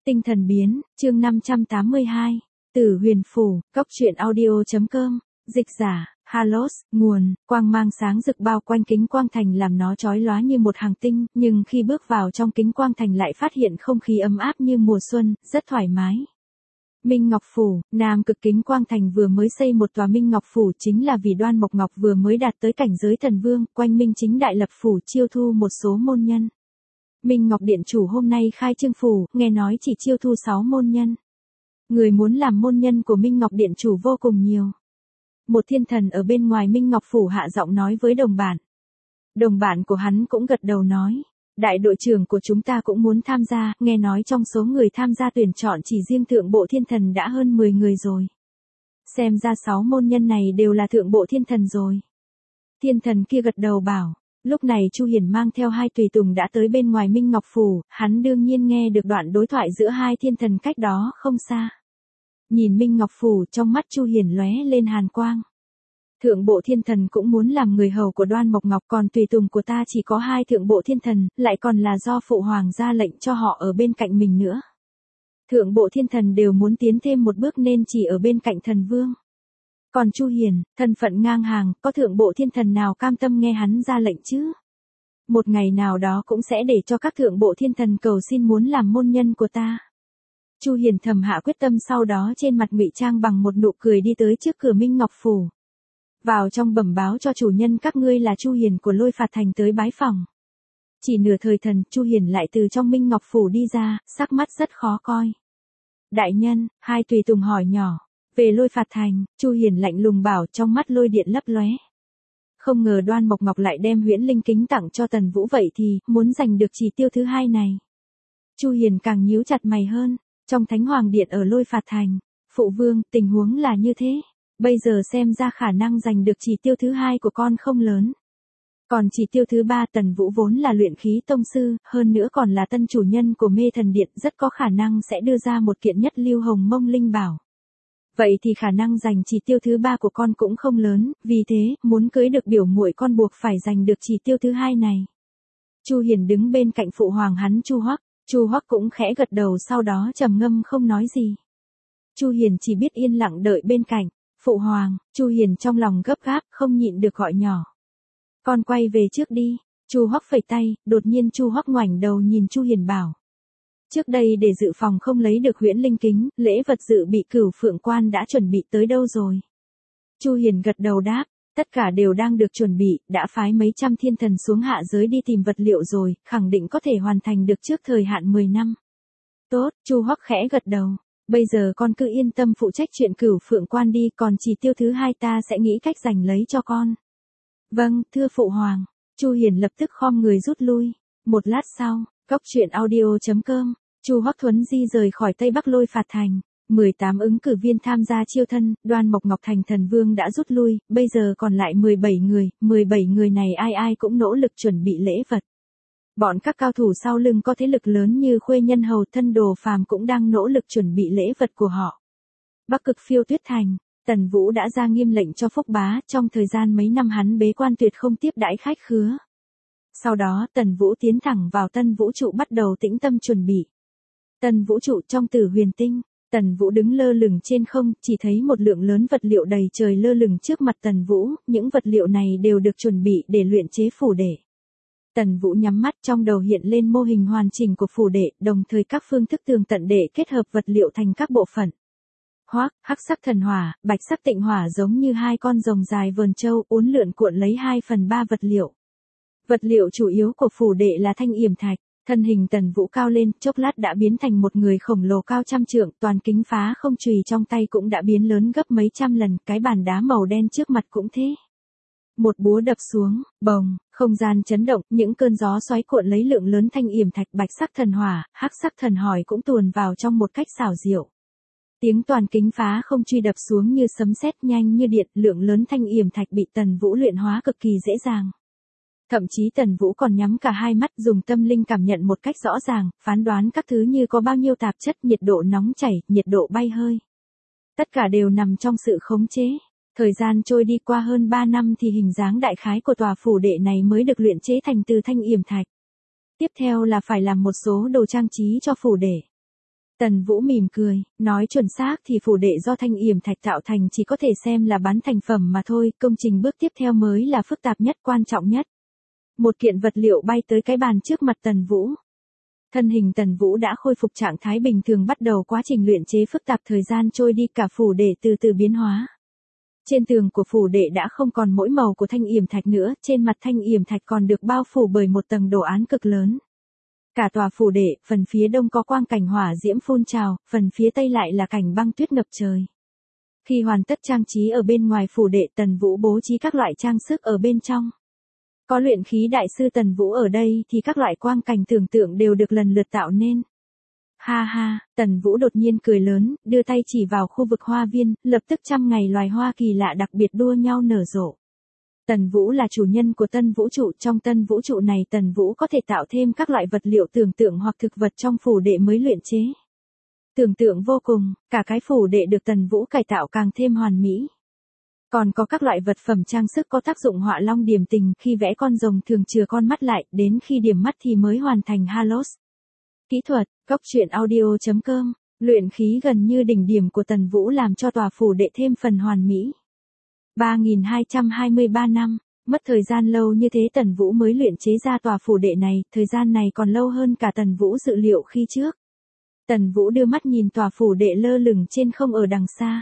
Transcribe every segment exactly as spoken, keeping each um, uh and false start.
Tinh thần biến, chương năm trăm tám mươi hai. Tử huyền phủ, cốc truyện audio.com, dịch giả, Halos, nguồn, quang mang sáng rực bao quanh kính quang thành làm nó chói lóa như một hàng tinh, nhưng khi bước vào trong kính quang thành lại phát hiện không khí ấm áp như mùa xuân, rất thoải mái. Minh Ngọc Phủ, Nam Cực Kính Quang Thành vừa mới xây một tòa Minh Ngọc Phủ chính là vì Đoan Mộc Ngọc vừa mới đạt tới cảnh giới thần vương, quanh Minh Chính Đại lập phủ chiêu thu một số môn nhân. Minh Ngọc Điện chủ hôm nay khai trương phủ, nghe nói chỉ chiêu thu sáu môn nhân. Người muốn làm môn nhân của Minh Ngọc Điện chủ vô cùng nhiều. Một thiên thần ở bên ngoài Minh Ngọc Phủ hạ giọng nói với đồng bạn. Đồng bạn của hắn cũng gật đầu nói. Đại đội trưởng của chúng ta cũng muốn tham gia, nghe nói trong số người tham gia tuyển chọn chỉ riêng thượng bộ thiên thần đã hơn mười người rồi. Xem ra sáu môn nhân này đều là thượng bộ thiên thần rồi. Thiên thần kia gật đầu bảo. Lúc này Chu Hiển mang theo hai tùy tùng đã tới bên ngoài Minh Ngọc Phủ, hắn đương nhiên nghe được đoạn đối thoại giữa hai thiên thần cách đó không xa. Nhìn Minh Ngọc Phủ trong mắt Chu Hiển lóe lên hàn quang. Thượng bộ thiên thần cũng muốn làm người hầu của Đoan Mộc Ngọc, còn tùy tùng của ta chỉ có hai thượng bộ thiên thần, lại còn là do phụ hoàng ra lệnh cho họ ở bên cạnh mình nữa. Thượng bộ thiên thần đều muốn tiến thêm một bước nên chỉ ở bên cạnh thần vương. Còn Chu Hiển, thân phận ngang hàng, có thượng bộ thiên thần nào cam tâm nghe hắn ra lệnh chứ? Một ngày nào đó cũng sẽ để cho các thượng bộ thiên thần cầu xin muốn làm môn nhân của ta. Chu Hiển thầm hạ quyết tâm, sau đó trên mặt ngụy trang bằng một nụ cười đi tới trước cửa Minh Ngọc Phủ. Vào trong bẩm báo cho chủ nhân các ngươi là Chu Hiển của Lôi Phạt Thành tới bái phỏng. Chỉ nửa thời thần, Chu Hiển lại từ trong Minh Ngọc Phủ đi ra, sắc mắt rất khó coi. Đại nhân, hai tùy tùng hỏi nhỏ. Về Lôi Phạt Thành, Chu Hiển lạnh lùng bảo, trong mắt lôi điện lấp lóe. Không ngờ Đoan Mộc Ngọc lại đem huyễn linh kính tặng cho Tần Vũ, vậy thì, muốn giành được chỉ tiêu thứ hai này. Chu Hiển càng nhíu chặt mày hơn, trong Thánh Hoàng Điện ở Lôi Phạt Thành, phụ vương, tình huống là như thế. Bây giờ xem ra khả năng giành được chỉ tiêu thứ hai của con không lớn. Còn chỉ tiêu thứ ba, Tần Vũ vốn là luyện khí tông sư, hơn nữa còn là tân chủ nhân của Mê Thần Điện, rất có khả năng sẽ đưa ra một kiện nhất lưu hồng mông linh bảo. Vậy thì khả năng giành chỉ tiêu thứ ba của con cũng không lớn, vì thế, muốn cưới được biểu muội con buộc phải giành được chỉ tiêu thứ hai này. Chu Hiển đứng bên cạnh phụ hoàng hắn Chu Hoắc, Chu Hoắc cũng khẽ gật đầu, sau đó trầm ngâm không nói gì. Chu Hiển chỉ biết yên lặng đợi bên cạnh. Phụ hoàng, Chu Hiển trong lòng gấp gáp, không nhịn được gọi nhỏ. Con quay về trước đi. Chu Hoắc phẩy tay, đột nhiên Chu Hoắc ngoảnh đầu nhìn Chu Hiển bảo. Trước đây để dự phòng không lấy được huyễn linh kính, lễ vật dự bị Cửu Phượng Quan đã chuẩn bị tới đâu rồi? Chu Hiển gật đầu đáp, tất cả đều đang được chuẩn bị, đã phái mấy trăm thiên thần xuống hạ giới đi tìm vật liệu rồi, khẳng định có thể hoàn thành được trước thời hạn mười năm. Tốt, Chu Hoắc khẽ gật đầu. Bây giờ con cứ yên tâm phụ trách chuyện Cửu Phượng Quan đi, còn chỉ tiêu thứ hai ta sẽ nghĩ cách giành lấy cho con. Vâng, thưa phụ hoàng. Chu Hiển lập tức khom người rút lui. Một lát sau, cốc truyện audio.com, Chu Hoắc Thuấn di rời khỏi Tây Bắc Lôi Phạt Thành. mười tám ứng cử viên tham gia chiêu thân, Đoan Mộc Ngọc Thành thần vương đã rút lui, bây giờ còn lại mười bảy người, mười bảy người này ai ai cũng nỗ lực chuẩn bị lễ vật. Bọn các cao thủ sau lưng có thế lực lớn như Khuê Nhân Hầu Thân Đồ Phàm cũng đang nỗ lực chuẩn bị lễ vật của họ. Bắc Cực Phiêu Tuyết Thành, Tần Vũ đã ra nghiêm lệnh cho Phúc Bá, trong thời gian mấy năm hắn bế quan tuyệt không tiếp đãi khách khứa. Sau đó Tần Vũ tiến thẳng vào Tân Vũ Trụ bắt đầu tĩnh tâm chuẩn bị. Tân Vũ Trụ trong Tử Huyền Tinh, Tần Vũ đứng lơ lửng trên không, chỉ thấy một lượng lớn vật liệu đầy trời lơ lửng trước mặt Tần Vũ, những vật liệu này đều được chuẩn bị để luyện chế phủ đệ. Tần Vũ nhắm mắt, trong đầu hiện lên mô hình hoàn chỉnh của phủ đệ, đồng thời các phương thức tường tận để kết hợp vật liệu thành các bộ phận. Hoắc, hắc sắc thần hỏa, bạch sắc tịnh hỏa giống như hai con rồng dài vờn châu uốn lượn cuộn lấy hai phần ba vật liệu. Vật liệu chủ yếu của phủ đệ là thanh yểm thạch. Thân hình Tần Vũ cao lên, chốc lát đã biến thành một người khổng lồ cao trăm trượng, toàn kính phá không chùy trong tay cũng đã biến lớn gấp mấy trăm lần, cái bàn đá màu đen trước mặt cũng thế. Một búa đập xuống, bồng, không gian chấn động, những cơn gió xoáy cuộn lấy lượng lớn thanh yểm thạch, bạch sắc thần hỏa, hắc sắc thần hỏi cũng tuồn vào trong một cách xảo diệu. Tiếng toàn kính phá không truy đập xuống như sấm sét, nhanh như điện, lượng lớn thanh yểm thạch bị Tần Vũ luyện hóa cực kỳ dễ dàng. Thậm chí Tần Vũ còn nhắm cả hai mắt, dùng tâm linh cảm nhận một cách rõ ràng, phán đoán các thứ như có bao nhiêu tạp chất, nhiệt độ nóng chảy, nhiệt độ bay hơi. Tất cả đều nằm trong sự khống chế. Thời gian trôi đi qua hơn ba năm thì hình dáng đại khái của tòa phủ đệ này mới được luyện chế thành từ thanh yểm thạch. Tiếp theo là phải làm một số đồ trang trí cho phủ đệ. Tần Vũ mỉm cười, nói chuẩn xác thì phủ đệ do thanh yểm thạch tạo thành chỉ có thể xem là bán thành phẩm mà thôi, công trình bước tiếp theo mới là phức tạp nhất, quan trọng nhất. Một kiện vật liệu bay tới cái bàn trước mặt Tần Vũ. Thân hình Tần Vũ đã khôi phục trạng thái bình thường, bắt đầu quá trình luyện chế phức tạp, thời gian trôi đi, cả phủ đệ từ từ biến hóa. Trên tường của phủ đệ đã không còn mỗi màu của thanh yểm thạch nữa, trên mặt thanh yểm thạch còn được bao phủ bởi một tầng đồ án cực lớn. Cả tòa phủ đệ, phần phía đông có quang cảnh hỏa diễm phun trào, phần phía tây lại là cảnh băng tuyết ngập trời. Khi hoàn tất trang trí ở bên ngoài phủ đệ, Tần Vũ bố trí các loại trang sức ở bên trong. Có luyện khí đại sư Tần Vũ ở đây thì các loại quang cảnh tưởng tượng đều được lần lượt tạo nên. Ha ha, Tần Vũ đột nhiên cười lớn, đưa tay chỉ vào khu vực hoa viên, lập tức trăm ngày loài hoa kỳ lạ đặc biệt đua nhau nở rộ. Tần Vũ là chủ nhân của tân vũ trụ, trong tân vũ trụ này Tần Vũ có thể tạo thêm các loại vật liệu tưởng tượng hoặc thực vật trong phủ đệ mới luyện chế. Tưởng tượng vô cùng, cả cái phủ đệ được Tần Vũ cải tạo càng thêm hoàn mỹ. Còn có các loại vật phẩm trang sức có tác dụng họa long điểm tình, khi vẽ con rồng thường chừa con mắt lại, đến khi điểm mắt thì mới hoàn thành Halos. Kỹ thuật, Cốc truyện audio chấm com, luyện khí gần như đỉnh điểm của Tần Vũ làm cho tòa phủ đệ thêm phần hoàn mỹ. ba nghìn hai trăm hai mươi ba năm, mất thời gian lâu như thế Tần Vũ mới luyện chế ra tòa phủ đệ này, thời gian này còn lâu hơn cả Tần Vũ dự liệu khi trước. Tần Vũ đưa mắt nhìn tòa phủ đệ lơ lửng trên không ở đằng xa.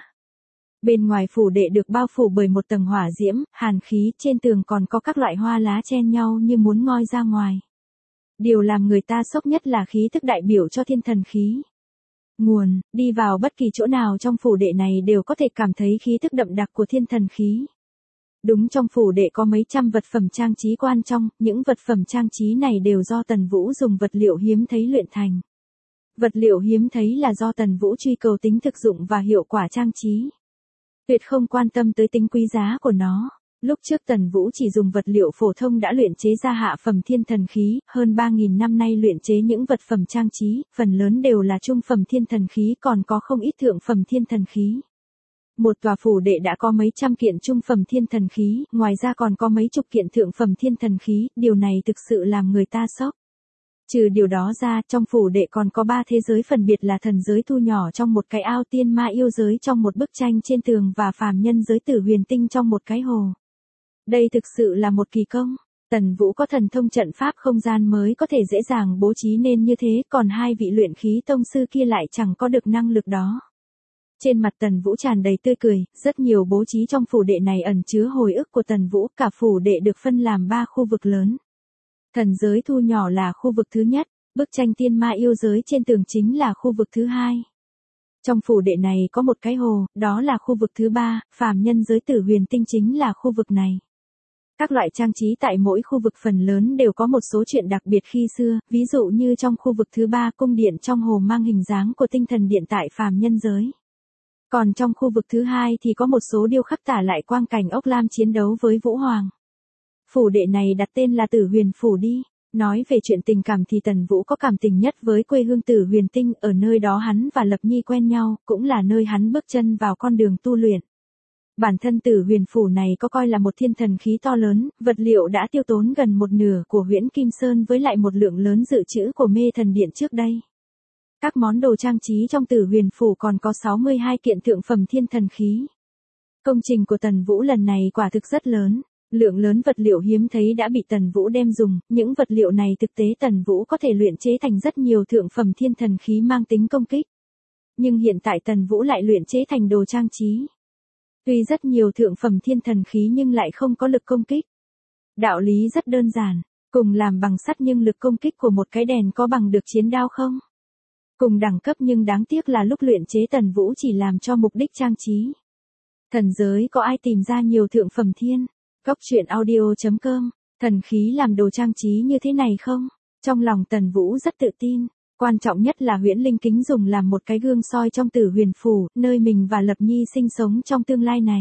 Bên ngoài phủ đệ được bao phủ bởi một tầng hỏa diễm, hàn khí, trên tường còn có các loại hoa lá chen nhau như muốn ngoi ra ngoài. Điều làm người ta sốc nhất là khí thức đại biểu cho thiên thần khí. Nguồn, đi vào bất kỳ chỗ nào trong phủ đệ này đều có thể cảm thấy khí thức đậm đặc của thiên thần khí. Đúng, trong phủ đệ có mấy trăm vật phẩm trang trí quan trọng, những vật phẩm trang trí này đều do Tần Vũ dùng vật liệu hiếm thấy luyện thành. Vật liệu hiếm thấy là do Tần Vũ truy cầu tính thực dụng và hiệu quả trang trí. Tuyệt không quan tâm tới tính quý giá của nó. Lúc trước Tần Vũ chỉ dùng vật liệu phổ thông đã luyện chế ra hạ phẩm thiên thần khí, hơn ba nghìn năm nay luyện chế những vật phẩm trang trí, phần lớn đều là trung phẩm thiên thần khí, còn có không ít thượng phẩm thiên thần khí. Một tòa phủ đệ đã có mấy trăm kiện trung phẩm thiên thần khí, ngoài ra còn có mấy chục kiện thượng phẩm thiên thần khí, điều này thực sự làm người ta sốc. Trừ điều đó ra, trong phủ đệ còn có ba thế giới phân biệt là thần giới thu nhỏ trong một cái ao, tiên ma yêu giới trong một bức tranh trên tường và phàm nhân giới tử huyền tinh trong một cái hồ. Đây thực sự là một kỳ công. Tần Vũ có thần thông trận pháp không gian mới có thể dễ dàng bố trí nên như thế, còn hai vị luyện khí tông sư kia lại chẳng có được năng lực đó. Trên mặt Tần Vũ tràn đầy tươi cười, rất nhiều bố trí trong phủ đệ này ẩn chứa hồi ức của Tần Vũ, cả phủ đệ được phân làm ba khu vực lớn. Thần giới thu nhỏ là khu vực thứ nhất, bức tranh tiên ma yêu giới trên tường chính là khu vực thứ hai. Trong phủ đệ này có một cái hồ, đó là khu vực thứ ba, phàm nhân giới tử huyền tinh chính là khu vực này. Các loại trang trí tại mỗi khu vực phần lớn đều có một số chuyện đặc biệt khi xưa, ví dụ như trong khu vực thứ ba cung điện trong hồ mang hình dáng của tinh thần điện tại phàm nhân giới. Còn trong khu vực thứ hai thì có một số điêu khắc tả lại quang cảnh ốc lam chiến đấu với Vũ Hoàng. Phủ đệ này đặt tên là Tử Huyền Phủ đi. Nói về chuyện tình cảm thì Tần Vũ có cảm tình nhất với quê hương Tử Huyền Tinh, ở nơi đó hắn và Lập Nhi quen nhau, cũng là nơi hắn bước chân vào con đường tu luyện. Bản thân Tử Huyền Phủ này có coi là một thiên thần khí to lớn, vật liệu đã tiêu tốn gần một nửa của Huyễn Kim Sơn với lại một lượng lớn dự trữ của Mê Thần Điện trước đây. Các món đồ trang trí trong Tử Huyền Phủ còn có sáu mươi hai kiện thượng phẩm thiên thần khí. Công trình của Tần Vũ lần này quả thực rất lớn. Lượng lớn vật liệu hiếm thấy đã bị Tần Vũ đem dùng, những vật liệu này thực tế Tần Vũ có thể luyện chế thành rất nhiều thượng phẩm thiên thần khí mang tính công kích. Nhưng hiện tại Tần Vũ lại luyện chế thành đồ trang trí. Tuy rất nhiều thượng phẩm thiên thần khí nhưng lại không có lực công kích. Đạo lý rất đơn giản, cùng làm bằng sắt nhưng lực công kích của một cái đèn có bằng được chiến đao không? Cùng đẳng cấp nhưng đáng tiếc là lúc luyện chế Tần Vũ chỉ làm cho mục đích trang trí. Thần giới có ai tìm ra nhiều thượng phẩm thiên? Cốc truyện audio chấm com, thần khí làm đồ trang trí như thế này không? Trong lòng Tần Vũ rất tự tin, quan trọng nhất là huyễn linh kính dùng làm một cái gương soi trong Tử Huyền Phủ, nơi mình và Lập Nhi sinh sống trong tương lai này.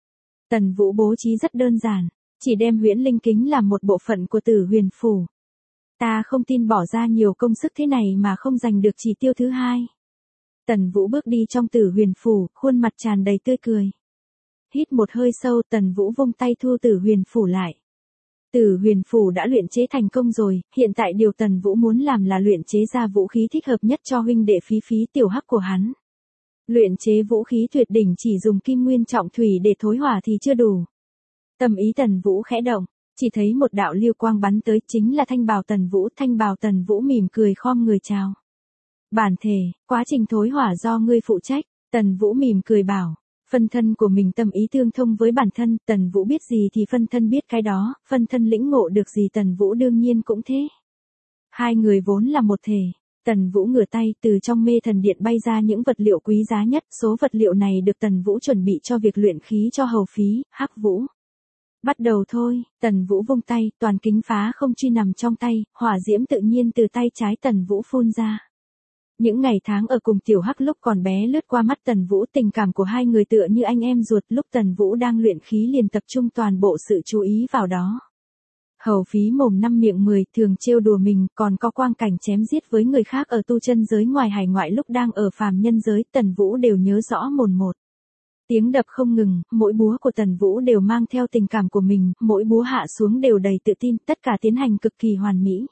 Tần Vũ bố trí rất đơn giản, chỉ đem huyễn linh kính làm một bộ phận của Tử Huyền Phủ. Ta không tin bỏ ra nhiều công sức thế này mà không giành được chỉ tiêu thứ hai. Tần Vũ bước đi trong Tử Huyền Phủ, khuôn mặt tràn đầy tươi cười. Hít một hơi sâu, Tần Vũ vung tay thu Tử Huyền Phủ lại. Tử huyền phù đã luyện chế thành công rồi, hiện tại điều Tần Vũ muốn làm là luyện chế ra vũ khí thích hợp nhất cho huynh đệ Phí Phí tiểu hắc của hắn. Luyện chế vũ khí tuyệt đỉnh chỉ dùng kim nguyên trọng thủy để thối hỏa thì chưa đủ. Tâm ý Tần Vũ khẽ động, chỉ thấy một đạo lưu quang bắn tới, chính là thanh bào Tần Vũ. Thanh bào Tần Vũ mỉm cười khom người chào. Bản thể, quá trình thối hỏa do ngươi phụ trách. Tần Vũ mỉm cười bảo, phân thân của mình tâm ý tương thông với bản thân, Tần Vũ biết gì thì phân thân biết cái đó, phân thân lĩnh ngộ được gì Tần Vũ đương nhiên cũng thế. Hai người vốn là một thể. Tần Vũ ngửa tay, từ trong mê thần điện bay ra những vật liệu quý giá nhất, số vật liệu này được Tần Vũ chuẩn bị cho việc luyện khí cho Hầu Phí, Hắc Vũ. Bắt đầu thôi, Tần Vũ vung tay, toàn kính phá không truy nằm trong tay, hỏa diễm tự nhiên từ tay trái Tần Vũ phun ra. Những ngày tháng ở cùng tiểu hắc lúc còn bé lướt qua mắt Tần Vũ, tình cảm của hai người tựa như anh em ruột, lúc Tần Vũ đang luyện khí liền tập trung toàn bộ sự chú ý vào đó. Hầu Phí mồm năm miệng mười, thường trêu đùa mình, còn có quang cảnh chém giết với người khác ở tu chân giới ngoài hải ngoại lúc đang ở phàm nhân giới, Tần Vũ đều nhớ rõ mồn một. Tiếng đập không ngừng, mỗi búa của Tần Vũ đều mang theo tình cảm của mình, mỗi búa hạ xuống đều đầy tự tin, tất cả tiến hành cực kỳ hoàn mỹ.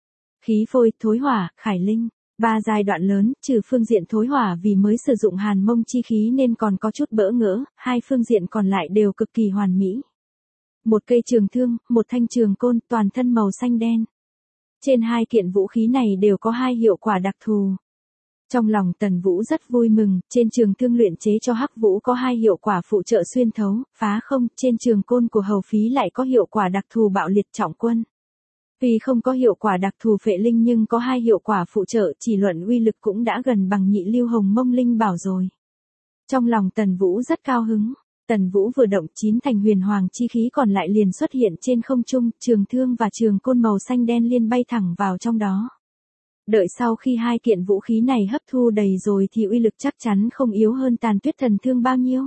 Khí phôi, thối hỏa, khải linh. Ba giai đoạn lớn, trừ phương diện thối hỏa vì mới sử dụng hàn mông chi khí nên còn có chút bỡ ngỡ, hai phương diện còn lại đều cực kỳ hoàn mỹ. Một cây trường thương, một thanh trường côn, toàn thân màu xanh đen. Trên hai kiện vũ khí này đều có hai hiệu quả đặc thù. Trong lòng Tần Vũ rất vui mừng, trên trường thương luyện chế cho Hắc Vũ có hai hiệu quả phụ trợ xuyên thấu, phá không, trên trường côn của Hầu Phí lại có hiệu quả đặc thù bạo liệt trọng quân. Tuy không có hiệu quả đặc thù phệ linh nhưng có hai hiệu quả phụ trợ, chỉ luận uy lực cũng đã gần bằng nhị lưu hồng mông linh bảo rồi. Trong lòng Tần Vũ rất cao hứng, Tần Vũ vừa động chín thành huyền hoàng chi khí còn lại liền xuất hiện trên không trung, trường thương và trường côn màu xanh đen liên bay thẳng vào trong đó. Đợi sau khi hai kiện vũ khí này hấp thu đầy rồi thì uy lực chắc chắn không yếu hơn Tàn Tuyết Thần Thương bao nhiêu.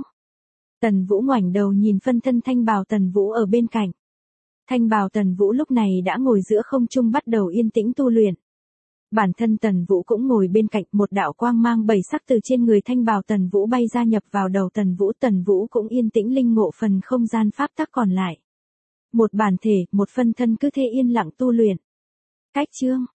Tần Vũ ngoảnh đầu nhìn phân thân thanh bào Tần Vũ ở bên cạnh. Thanh bào Tần Vũ lúc này đã ngồi giữa không trung bắt đầu yên tĩnh tu luyện. Bản thân Tần Vũ cũng ngồi bên cạnh, một đạo quang mang bảy sắc từ trên người thanh bào Tần Vũ bay ra nhập vào đầu Tần Vũ. Tần Vũ cũng yên tĩnh linh ngộ phần không gian pháp tắc còn lại. Một bản thể, một phân thân cứ thế yên lặng tu luyện. Cách chương